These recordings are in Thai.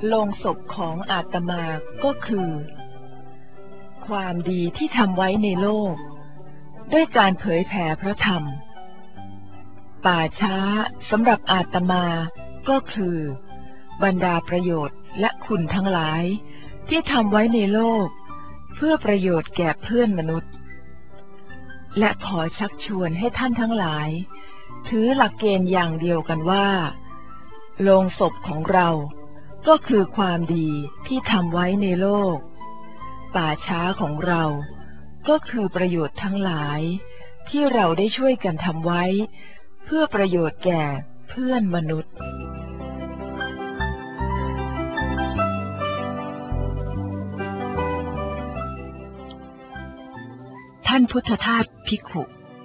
โลงศพของอาตมาก็คือความดีที่ทำไว้ในโลกด้วยการเผยแผ่พระธรรมป่าช้าสำหรับอาตมาก็คือบรรดาประโยชน์และคุณทั้งหลายที่ทำไว้ในโลกเพื่อประโยชน์แก่เพื่อนมนุษย์และขอชักชวนให้ท่านทั้งหลายถือหลักเกณฑ์อย่างเดียวกันว่าโลงศพของเราก็คือความดีที่ทำไว้ในโลกป่าช้าของเราก็คือประโยชน์ทั้งหลายที่เราได้ช่วยกันทำไว้เพื่อประโยชน์แก่เพื่อนมนุษย์ท่านพุทธทาสภิกขุ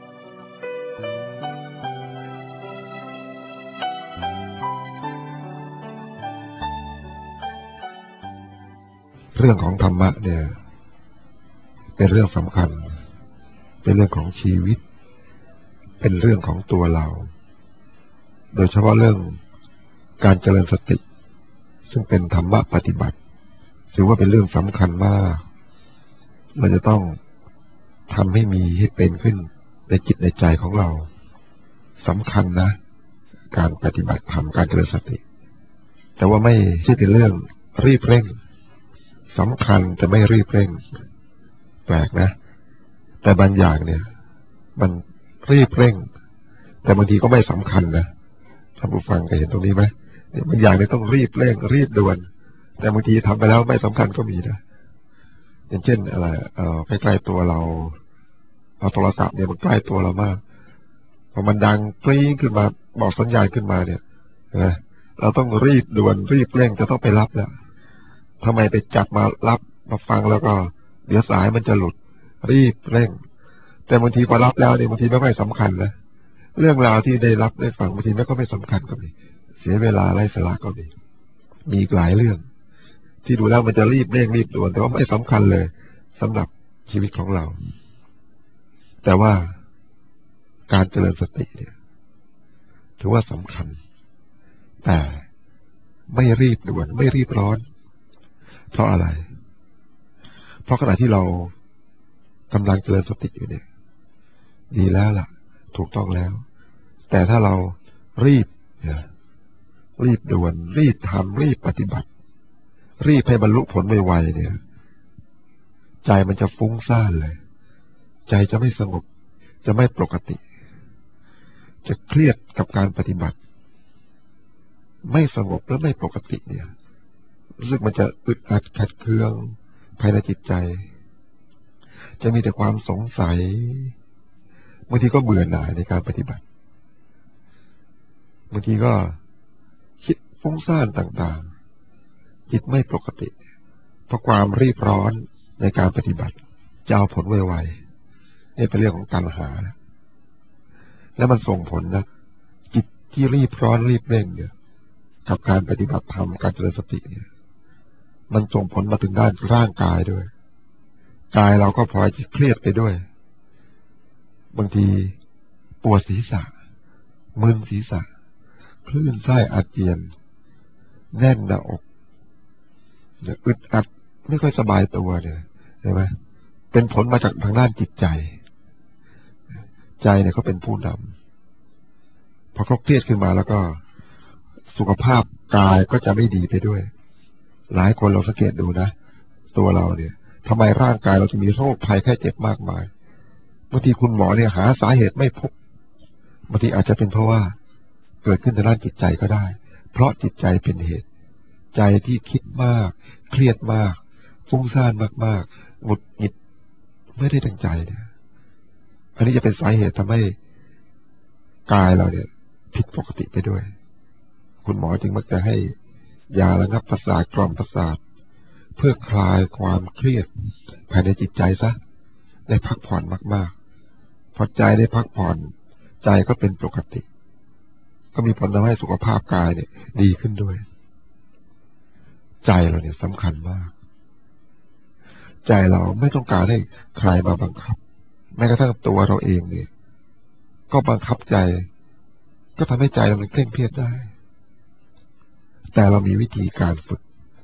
เรื่องของธรรมะเนี่ยเป็นเรื่องสำคัญเป็นเรื่องของชีวิตเป็นเรื่องของตัวเราโดยเฉพาะเรื่องการเจริญสติซึ่งเป็นธรรมะปฏิบัติถือว่าเป็นเรื่องสำคัญมากเราจะต้องทำให้มีให้เป็นขึ้นในจิตในใจของเราสำคัญนะการปฏิบัติธรรมการเจริญสติแต่ว่าไม่ใช่เป็นเรื่องรีบเร่งสำคัญแต่ไม่รีบเร่งแปลกนะแต่บางอย่างเนี่ยมันรีบเร่งแต่บางทีก็ไม่สำคัญนะท่านผู้ฟังเคยเห็นตรงนี้ไหมบางอย่างเนี่ยต้องรีบเร่งรีบด่วนแต่บางทีทำไปแล้วไม่สำคัญก็มีนะอย่างเช่นอะไรใกล้ๆตัวเราโทรศัพท์เนี่ยมันใกล้ตัวเรามากพอมันดังกริ๊งขึ้นมาบอกสัญญาณขึ้นมาเนี่ยนะเราต้องรีบด่วนรีบเร่งจะต้องไปรับแล้วทำไมไปจับมารับมาฟังแล้วก็เดี๋ยวสายมันจะหลุดรีบเร่งแต่บางทีพอรับแล้วเนี่ยบางทีไม่ค่อยสำคัญนะเรื่องราวที่ได้รับได้ฟังบางทีไม่สำคัญก็มีเสียเวลาไร้สาระก็มีอีกหลายเรื่องที่ดูแล้วมันจะรีบเร่งรีบด่วนแต่ว่าไม่สำคัญเลยสำหรับชีวิตของเราแต่ว่าการเจริญสติเนี่ยถือว่าสำคัญแต่ไม่รีบด่วนไม่รีบร้อนเพราะอะไรเพราะขณะที่เรากำลังเจริญสติอยู่เนี่ยดีแล้วล่ะถูกต้องแล้วแต่ถ้าเรารีบด่วนรีบทำรีบปฏิบัติรีบให้บรรลุผลไวๆเนี่ยใจมันจะฟุ้งซ่านเลยใจจะไม่สงบจะไม่ปกติจะเครียดกับการปฏิบัติไม่สงบและไม่ปกติเนี่ยรู้สึกมันจะอึดอัดขัดเคืองภายในจิตใจจะมีแต่ความสงสัยบางทีก็เบื่อหน่ายในการปฏิบัติบางทีก็คิดฟุ้งซ่านต่างๆจิตไม่ปกติเพราะความรีบร้อนในการปฏิบัติจะเอาผลไวๆนี่เป็นเรื่องของตัณหานะและมันส่งผลนะจิตที่รีบร้อนรีบเร่งเนี่ยกับการปฏิบัติธรรมการเจริญสติเนี่ยมันส่งผลมาถึงด้านร่างกายด้วยกายเราก็พลอยจะเครียดไปด้วยบางทีปวดศีรษะมึนศีรษะคลื่นไส้อาเจียนแน่นหน้าอกอึดอัดไม่ค่อยสบายตัวเนี่ยใช่ไหมเป็นผลมาจากทางด้านจิตใจใจเนี่ยเขาเป็นผู้นำพอเขาเครียดขึ้นมาแล้วก็สุขภาพกายก็จะไม่ดีไปด้วยหลายคนเราสังเกตดูนะตัวเราเนี่ยทำไมร่างกายเราจะมีโรคภัยแค่เจ็บมากมายบางทีคุณหมอเนี่ยหาสาเหตุไม่พบบางทีอาจจะเป็นเพราะว่าเกิดขึ้นในด้านจิตใจก็ได้เพราะจิตใจเป็นเหตุใจที่คิดมากเครียดมากฟุ้งซ่านมากๆหงุดหงิดไม่ได้ตั้งใจเนี่ยอันนี้จะเป็นสาเหตุทำให้กายเราเนี่ยผิดปกติไปด้วยคุณหมอจึงมักจะให้ยาระงับประสาทกล่อมประสาทเพื่อคลายความเครียดภายในจิตใจซะได้พักผ่อนมากๆพอใจได้พักผ่อนใจก็เป็นปกติก็มีผลทำให้สุขภาพกายเนี่ยดีขึ้นด้วยใจเราเนี่ยสำคัญมากใจเราไม่ต้องการให้ใครมาบังคับแม้กระทั่งตัวเราเองเนี่ยก็บังคับใจก็ทำให้ใจเราเคร่งเครียดได้แต่เรามีวิธีการฝึก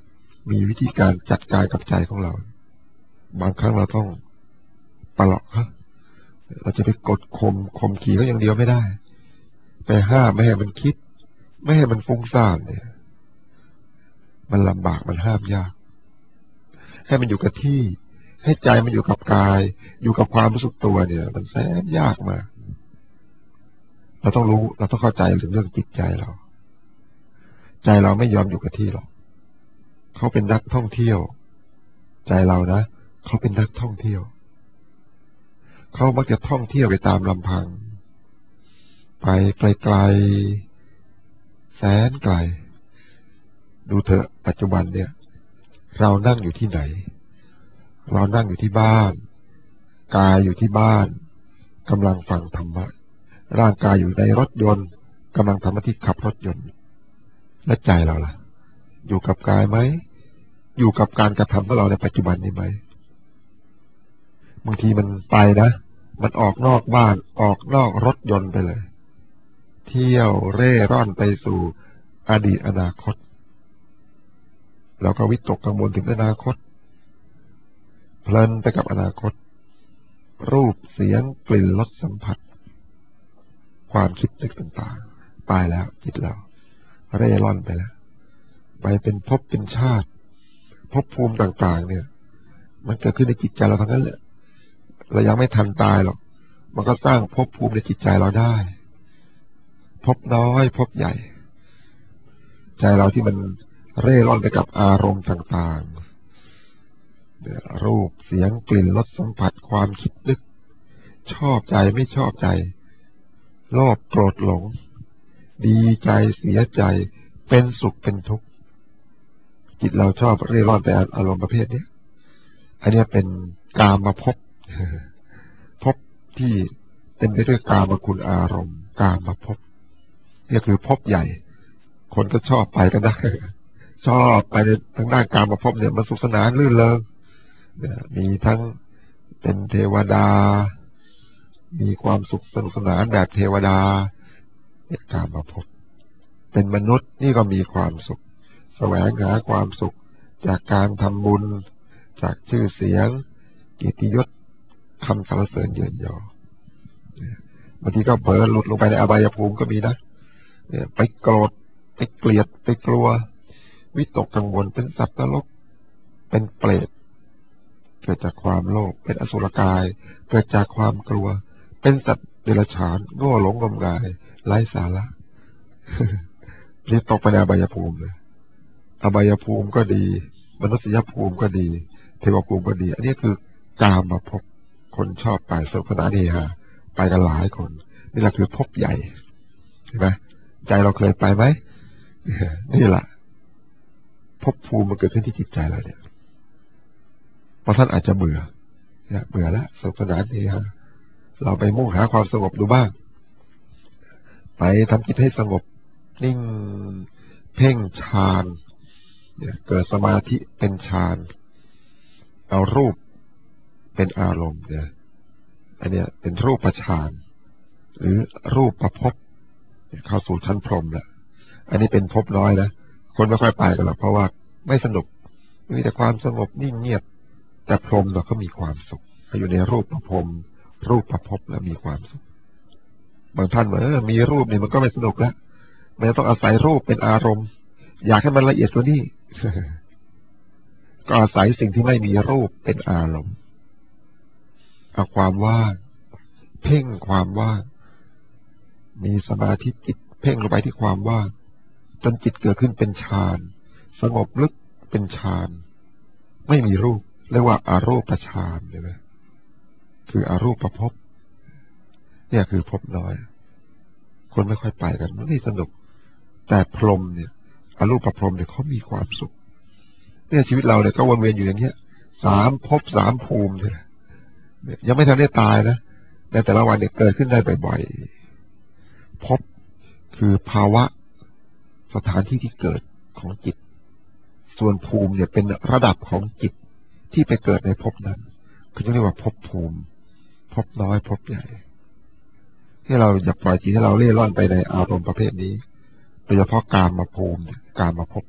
มีวิธีการจัดการกับใจของเราบางครั้งเราต้องปลอบเขาเราจะไปกดข่มขีเขาอย่างเดียวไม่ได้ไปห้ามไม่ให้มันคิดไม่ให้มันฟุ้งซ่านเนี่ยมันลำบากมันห้ามยากให้มันอยู่กับที่ให้ใจมันอยู่กับกายอยู่กับความรู้สึกตัวเนี่ยมันแสนยากมากเราต้องรู้เราต้องเข้าใจถึงเรื่องจิตใจเราใจเราไม่ยอมอยู่กับที่หรอกเขาเป็นนักท่องเที่ยวใจเรานะเขาเป็นนักท่องเที่ยวเขามักจะท่องเที่ยวไปตามลำพังไปไกลๆแสนไกลดูเถอะปัจจุบันเนี่ยเรานั่งอยู่ที่ไหนเรานั่งอยู่ที่บ้านกายอยู่ที่บ้านกำลังฟังธรรมะร่างกายอยู่ในรถยนต์กำลังทำหน้าที่ขับรถยนต์และใจเราล่ะอยู่กับกายไหมอยู่กับการกระทำของเราในปัจจุบันนี้ไหมบางทีมันไปนะมันออกนอกบ้านออกนอกรถยนต์ไปเลยเที่ยวเร่ร่อนไปสู่อดีตอนาคตแล้วก็วิตกกังวลถึงอนาคตเพลินไปกับอนาคตรูปเสียงกลิ่นรสสัมผัสความคิดนึกต่างๆไปแล้วจิตเราเร่ร่อนไปแล้วไปเป็นภพเป็นชาติภพภูมิต่างๆเนี่ยมันเกิดขึ้นในจิตใจเราทั้งนั้นแหละเรายังไม่ทันตายหรอกมันก็สร้างภพภูมิในจิตใจเราได้ภพน้อยภพใหญ่ใจเราที่มันเร่ร่อนไปกับอารมณ์ต่างๆรูปเสียงกลิ่นรสสัมผัสความคิดนึกชอบใจไม่ชอบใจโลภโกรธหลงดีใจเสียใจเป็นสุขเป็นทุกข์จิตเราชอบเร่ร่อนไปอารมณ์ประเภทนี้อันนี้เป็นกามภพภพที่เต็มไปด้วยกามคุณอารมณ์กามภพนี่คือภพใหญ่คนก็ชอบไปกันได้ชอบไปในทางด้านกามภพเนี่ยมันสุขสนานลื่นเริงมีทั้งเป็นเทวดามีความสุขสนุกสนานแบบเทวดาเนี่ยกามภพเป็นมนุษย์นี่ก็มีความสุขแสวงหาความสุขจากการทำบุญจากชื่อเสียงเกียรติยศคำสรรเสริญเยินยอบางทีก็เผลอหลุดลงไปในอบายภูมิก็มีนะไปโกรธไปเกลียดไปกลัววิตกกังวลเป็นสัตว์นรกเป็นเปรตเกิดจากความโลภเป็นอสุรกายเกิดจากความกลัวเป็นสัตว์เดรัจฉานโง่หลงงมงายไร้สาระนี่ตกไปในอบายภูมิเลยอบายภูมิก็ดีมนุษยภูมิก็ดีเทวภูมิก็ดีอันนี้คือกามภพคนชอบไปสนุกสนานเฮฮาไปกันหลายคนนี่แหละคือภพใหญ่เห็นไหมใจเราเคยไปไหมนี่แหละภพภูมิมันเกิดขึ้นที่จิตใจเราเนี่ยเพราะท่านอาจจะเบื่อแล้วสนุกสนานเฮฮาเราไปมุ่งหาความสงบดูบ้างไปทำจิตให้สงบนิ่งเพ่งฌานเกิดสมาธิเป็นฌานเอารูปเป็นอารมณ์เนี่ยอันนี้เป็นรูปฌานหรือรูปประภพเข้าสู่ชั้นพรหมแล้วอันนี้เป็นภพน้อยนะคนไม่ค่อยไปกันหรอกเพราะว่าไม่สนุกมีแต่ความสงบนิ่งเงียบแต่พรหมเราก็มีความสุขอยู่ในรูปประพรหมรูปประภพแล้วมีความสุขบางท่านบอกมีรูปนี่มันก็ไม่สนุกแล้วมันต้องอาศัยรูปเป็นอารมณ์อยากให้มันละเอียดกว่านี้ ก็อาศัยสิ่งที่ไม่มีรูปเป็นอารมณ์เอาความว่างเพ่งความว่างมีสมาธิจิตเพ่งลงไปที่ความว่างจนจิตเกิดขึ้นเป็นฌานสงบลึกเป็นฌานไม่มีรูปเรียกว่าอารูปฌานใช่ไหมคืออารูปภพเนี่ยคือภพน้อยคนไม่ค่อยไปกันมันไม่สนุกแต่พรหมเนี่ยอารูปพรหมเนี่ยเขามีความสุขเนี่ยชีวิตเราเนี่ยก็วนเวียนอยู่อย่างเงี้ย3 ภพ 3 ภูมิเนี่ยยังไม่ทันได้ตายนะแต่ละวันเนี่ยเกิดขึ้นได้บ่อยๆภพคือภาวะสถานที่ที่เกิดของจิตส่วนภูมิเนี่ยเป็นระดับของจิตที่ไปเกิดในภพนั้นคือเรียกว่าภพภูมิภพน้อยภพใหญ่ให้เราอย่าปล่อยจิตให้เราเล่ร่อนไปในอารมณ์ประเภทนี้โดยเฉพาะกามภูมิกามภพ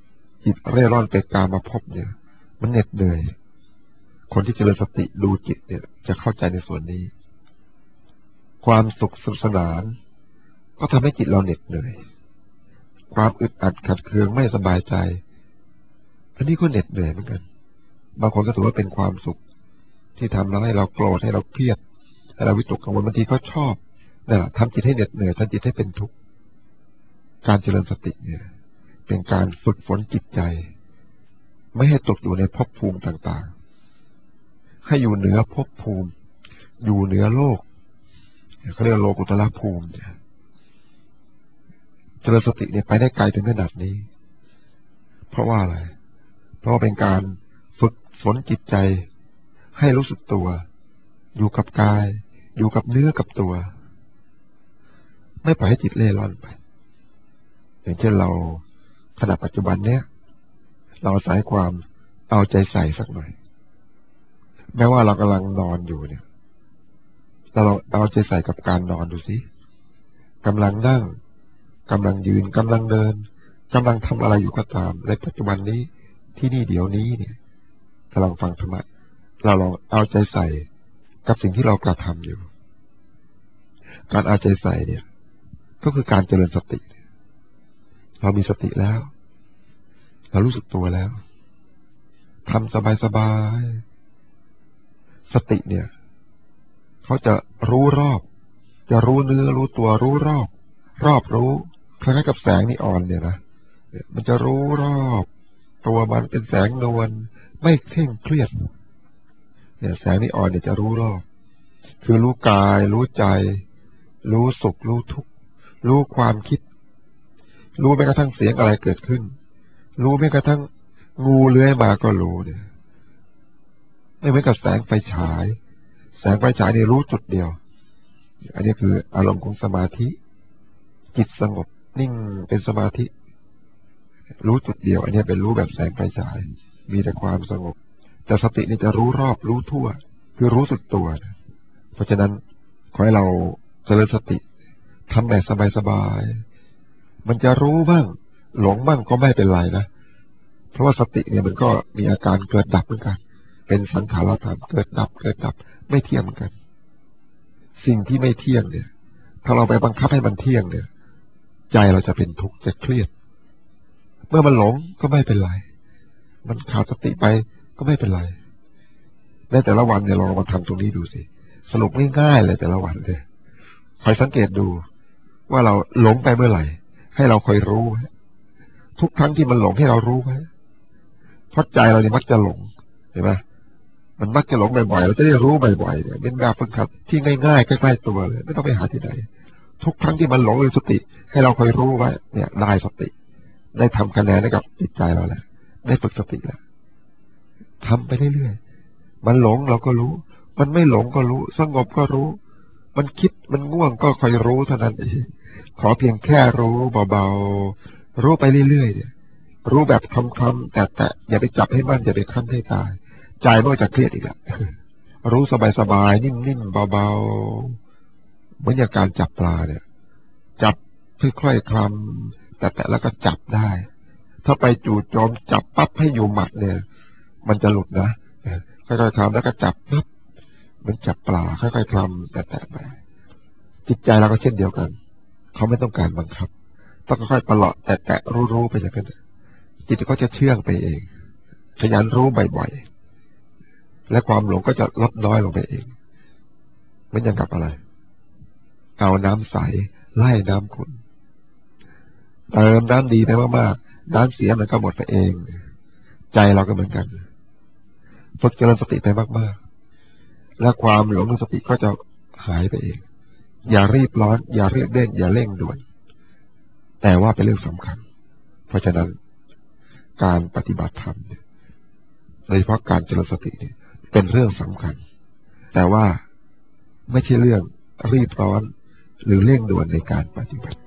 จิตเร่ร่อนไปกามภพเนี่ยมันเหน็ดเหนื่อยคนที่เจริญสติดูจิตเนี่ยจะเข้าใจในส่วนนี้ความสุขสนุกสนานก็ทำให้จิตเราเหน็ดเหนื่อยความอึดอัดขัดเคืองไม่สบายใจอันนี้ก็เหน็ดเหนื่อยเหมือนกันบางคนก็ถือว่าเป็นความสุขที่ทำให้เราโกรธให้เราเครียดให้เราวิตกกังวลบางทีก็ชอบนั่นแหละทำจิตให้เหน็ดเหนื่อยทำจิตให้เป็นทุกข์การเจริญสติเนี่ยเป็นการฝึกฝนจิตใจไม่ให้ตกอยู่ในภพภูมิต่างๆให้อยู่เหนือภพภูมิอยู่เหนือโลกเขาเรียกโลกุตระภูมิเนี่ยเจริญสติเนี่ยไปได้ไกลถึงขนาดนี้เพราะว่าอะไรเพราะว่าเป็นการฝึกฝนจิตใจให้รู้สึกตัวอยู่กับกายอยู่กับเนื้อกับตัวไม่ปล่อยให้จิตเล่ร่อนไปอย่างเช่นเราขณะปัจจุบันเนี้ยเราอาศัยความเอาใจใส่สักหน่อยแม้ว่าเรากำลังนอนอยู่เนี่ยเราเอาใจใส่กับการนอนดูสิกำลังนั่งกำลังยืนกำลังเดินกำลังทำอะไรอยู่ก็ตามในปัจจุบันนี้ที่นี่เดี๋ยวนี้เนี่ยกำลังฟังธรรมะเราลองเอาใจใส่กับสิ่งที่เรากระทำอยู่การเอาใจใส่เนี่ยก็คือการเจริญสติเรามีสติแล้วเรารู้สึกตัวแล้วทำสบายๆสติเนี่ยเขาจะรู้รอบจะรู้เนื้อรู้ตัวรู้รอบรู้คล้ายๆกับแสงนีออนเนี่ยนะมันจะรู้รอบตัวมันเป็นแสงนวลไม่เคร่งเครียดเนี่ยแสงนีออนเนี่ยจะรู้รอบคือรู้กายรู้ใจรู้สุขรู้ทุกข์รู้ความคิดรู้แม้กระทั่งเสียงอะไรเกิดขึ้นรู้แม้กระทั่งงูเลื้อยมาก็รู้เนี่ยไม่เหมือนกับแสงไฟฉายแสงไฟฉายนี่รู้จุดเดียวอันนี้คืออารมณ์ของสมาธิจิตสงบนิ่งเป็นสมาธิรู้จุดเดียวอันนี้เป็นรู้แบบแสงไฟฉายมีแต่ความสงบแต่สตินี่จะรู้รอบรู้ทั่วคือรู้สึกตัวเพราะฉะนั้นขอให้เราเจริญสติทำแบบสบายๆมันจะรู้บ้างหลงบ้างก็ไม่เป็นไรนะเพราะว่าสติเนี่ยมันก็มีอาการเกิดดับเหมือนกันเป็นสังขารธรรมเกิดดับไม่เที่ยงเหมือนกันสิ่งที่ไม่เที่ยงเนี่ยถ้าเราไปบังคับให้มันเที่ยงเนี่ยใจเราจะเป็นทุกข์จะเครียดเมื่อมันหลงก็ไม่เป็นไรมันขาดสติไปก็ไม่เป็นไรในแต่ละวันเนี่ยเรามาทำตรงนี้ดูสิสรุปง่ายๆเลยแต่ละวันเลยคอยสังเกตดูว่าเราหลงไปเมื่อไหร่ให้เราคอยรู้ทุกครั้งที่มันหลงให้เรารู้ไว้เพราะใจเราเนี่ยมักจะหลงเห็นไหมมันมักจะหลงบ่อยๆเราจะได้รู้บ่อยๆเนี่ยเป็นแบบฝึกหัดที่ง่ายๆใกล้ๆตัวเลยไม่ต้องไปหาที่ไหนทุกครั้งที่มันหลงเลยสติให้เราคอยรู้ไว้เนี่ยได้สติได้ทำคะแนนให้กับจิตใจเราแล้วได้ฝึกสติแล้วทำไปเรื่อยๆมันหลงเราก็รู้มันไม่หลงก็รู้สงบก็รู้มันคิดมันง่วงก็คอยรู้เท่านั้นเองขอเพียงแค่รู้เบาๆรู้ไปเรื่อยๆเนี่ยรู้แบบคำๆแต่อย่าไปจับให้มั่นอย่าไปขั้นให้ตายใจมันก็จะเครียดอีกแล้วรู้สบายๆนิ่มๆเบาๆเหมือนอย่างการจับปลาเนี่ยจับค่อยๆคลำแต่แล้วก็จับได้ถ้าไปจู่โจมจับปั๊บให้อยู่หมัดเนี่ยมันจะหลุดนะค่อยๆคลำแล้วก็จับปั๊บเหมือนจับปลาค่อยๆคลำแต่ไปจิตใจเราก็เช่นเดียวกันเขาไม่ต้องการบังคับต้องค่อยๆประหลาดแต่รู้ๆไปอย่างนั้นจิตก็จะเชื่องไปเองขยันรู้บ่อยๆและความหลงก็จะลดน้อยลงไปเองมันยังกับอะไรเอาน้ำใสไล่น้ำขุ่นเติมน้ำดีไปมากๆน้ำเสียมันก็หมดไปเองใจเราก็เหมือนกันฝึกเจริญสติไปมากๆและความหลงในสติก็จะหายไปเองอย่ารีบร้อนอย่าเรียบเร่งอย่าเร่งด่วนแต่ว่าเป็นเรื่องสำคัญเพราะฉะนั้นการปฏิบัติธรรมโดยเฉพาะการเจริญสติเป็นเรื่องสำคัญแต่ว่าไม่ใช่เรื่องรีบร้อนหรือเร่งด่วนในการปฏิบัติ